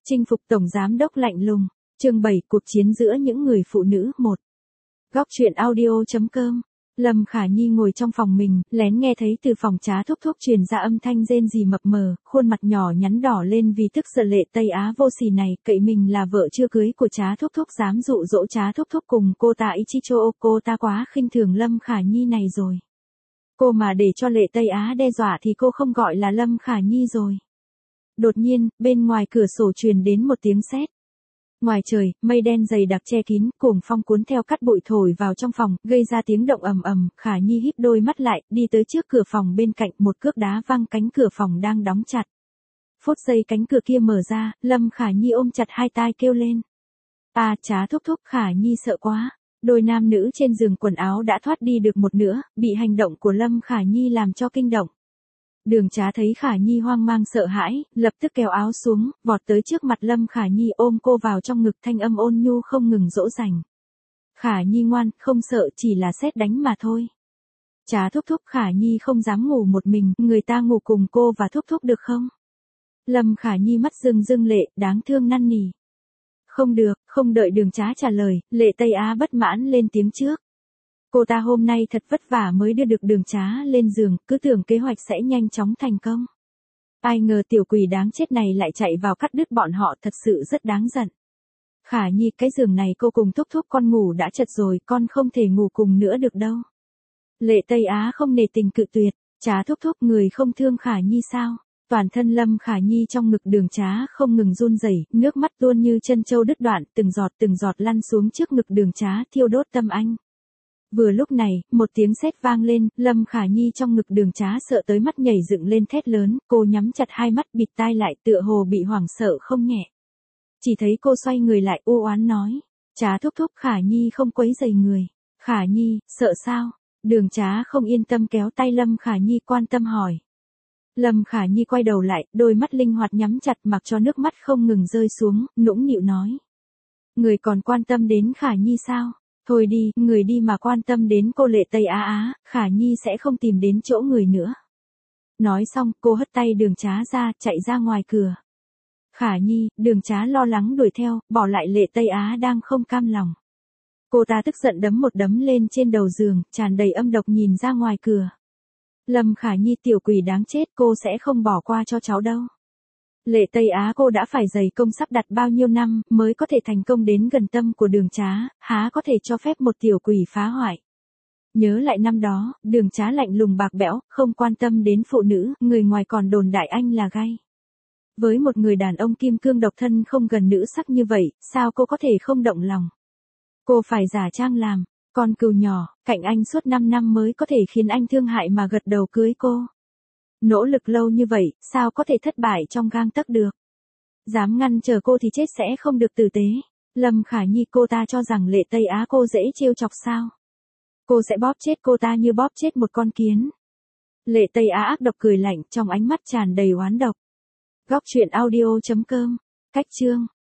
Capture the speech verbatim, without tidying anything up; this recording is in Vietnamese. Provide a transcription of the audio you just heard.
Chinh phục tổng giám đốc lạnh lùng. Chương bảy, cuộc chiến giữa những người phụ nữ một. Góc truyện audio.com. Lâm Khả Nhi ngồi trong phòng mình, lén nghe thấy từ phòng Trá Thúc Thúc truyền ra âm thanh rên rỉ mập mờ, khuôn mặt nhỏ nhắn đỏ lên vì tức giận. Lệ Tây Á vô sỉ này, cậy mình là vợ chưa cưới của Trá Thúc Thúc dám dụ dỗ Trá Thúc Thúc cùng cô ta Ichicho, cô ta quá khinh thường Lâm Khả Nhi này rồi. Cô mà để cho Lệ Tây Á đe dọa thì cô không gọi là Lâm Khả Nhi rồi. Đột nhiên, bên ngoài cửa sổ truyền đến một tiếng sét. Ngoài trời, mây đen dày đặc che kín, cuồng phong cuốn theo cát bụi thổi vào trong phòng, gây ra tiếng động ầm ầm. Khả Nhi híp đôi mắt lại, đi tới trước cửa phòng bên cạnh, một cước đá văng cánh cửa phòng đang đóng chặt. Phút giây cánh cửa kia mở ra, Lâm Khả Nhi ôm chặt hai tai kêu lên. À, Trá Thúc Thúc. Khả Nhi sợ quá. Đôi nam nữ trên giường quần áo đã thoát đi được một nửa, bị hành động của Lâm Khả Nhi làm cho kinh động. Đường Trá thấy Khả Nhi hoang mang sợ hãi, lập tức kéo áo xuống, vọt tới trước mặt Lâm Khả Nhi ôm cô vào trong ngực, thanh âm ôn nhu không ngừng dỗ dành. Khả Nhi ngoan, không sợ, chỉ là sét đánh mà thôi. Trá Thúc Thúc. Khả Nhi không dám ngủ một mình, người ta ngủ cùng cô và Thúc Thúc được không? Lâm Khả Nhi mắt rưng rưng lệ, đáng thương năn nỉ. Không được. Không đợi Đường Trá trả lời, Lệ Tây Á bất mãn lên tiếng trước. Cô ta hôm nay thật vất vả mới đưa được Đường Trá lên giường, cứ tưởng kế hoạch sẽ nhanh chóng thành công. Ai ngờ tiểu quỷ đáng chết này lại chạy vào cắt đứt bọn họ, thật sự rất đáng giận. Khả Nhi, cái giường này cô cùng Thúc Thúc con ngủ đã chật rồi, con không thể ngủ cùng nữa được đâu. Lệ Tây Á không nề tình cự tuyệt. Trá Thúc Thúc, người không thương Khả Nhi sao? Toàn thân Lâm Khả Nhi trong ngực Đường Trá không ngừng run rẩy, nước mắt tuôn như chân trâu đứt đoạn, từng giọt từng giọt lăn xuống trước ngực Đường Trá, thiêu đốt tâm anh. Vừa lúc này, một tiếng sét vang lên, Lâm Khả Nhi trong ngực Đường Trá sợ tới mắt nhảy dựng lên thét lớn, cô nhắm chặt hai mắt bịt tai lại, tựa hồ bị hoảng sợ không nhẹ. Chỉ thấy cô xoay người lại u oán nói, Trá Thúc Thúc. Khả Nhi không quấy rầy người. Khả Nhi, sợ sao? Đường Trá không yên tâm kéo tay Lâm Khả Nhi quan tâm hỏi. Lâm Khả Nhi quay đầu lại, đôi mắt linh hoạt nhắm chặt mặc cho nước mắt không ngừng rơi xuống, nũng nịu nói. Người còn quan tâm đến Khả Nhi sao? Thôi đi, người đi mà quan tâm đến cô Lệ Tây Á Á, Khả Nhi sẽ không tìm đến chỗ người nữa. Nói xong, cô hất tay Đường Trá ra, chạy ra ngoài cửa. Khả Nhi, Đường Trá lo lắng đuổi theo, bỏ lại Lệ Tây Á đang không cam lòng. Cô ta tức giận đấm một đấm lên trên đầu giường, tràn đầy âm độc nhìn ra ngoài cửa. Lâm Khả Nhi, tiểu quỷ đáng chết, cô sẽ không bỏ qua cho cháu đâu. Lệ Tây Á, cô đã phải dày công sắp đặt bao nhiêu năm mới có thể thành công đến gần tâm của Đường Trá, há có thể cho phép một tiểu quỷ phá hoại. Nhớ lại năm đó, Đường Trá lạnh lùng bạc bẽo, không quan tâm đến phụ nữ, người ngoài còn đồn đại anh là gay. Với một người đàn ông kim cương độc thân không gần nữ sắc như vậy, sao cô có thể không động lòng? Cô phải giả trang làm con cừu nhỏ, cạnh anh suốt năm năm mới có thể khiến anh thương hại mà gật đầu cưới cô. Nỗ lực lâu như vậy, sao có thể thất bại trong gang tấc được? Dám ngăn chờ cô thì chết sẽ không được tử tế. Lâm Khả Nhi, cô ta cho rằng Lệ Tây Á cô dễ trêu chọc sao? Cô sẽ bóp chết cô ta như bóp chết một con kiến. Lệ Tây Á ác độc cười lạnh, trong ánh mắt tràn đầy oán độc. Góc truyện audio.com. Cách chương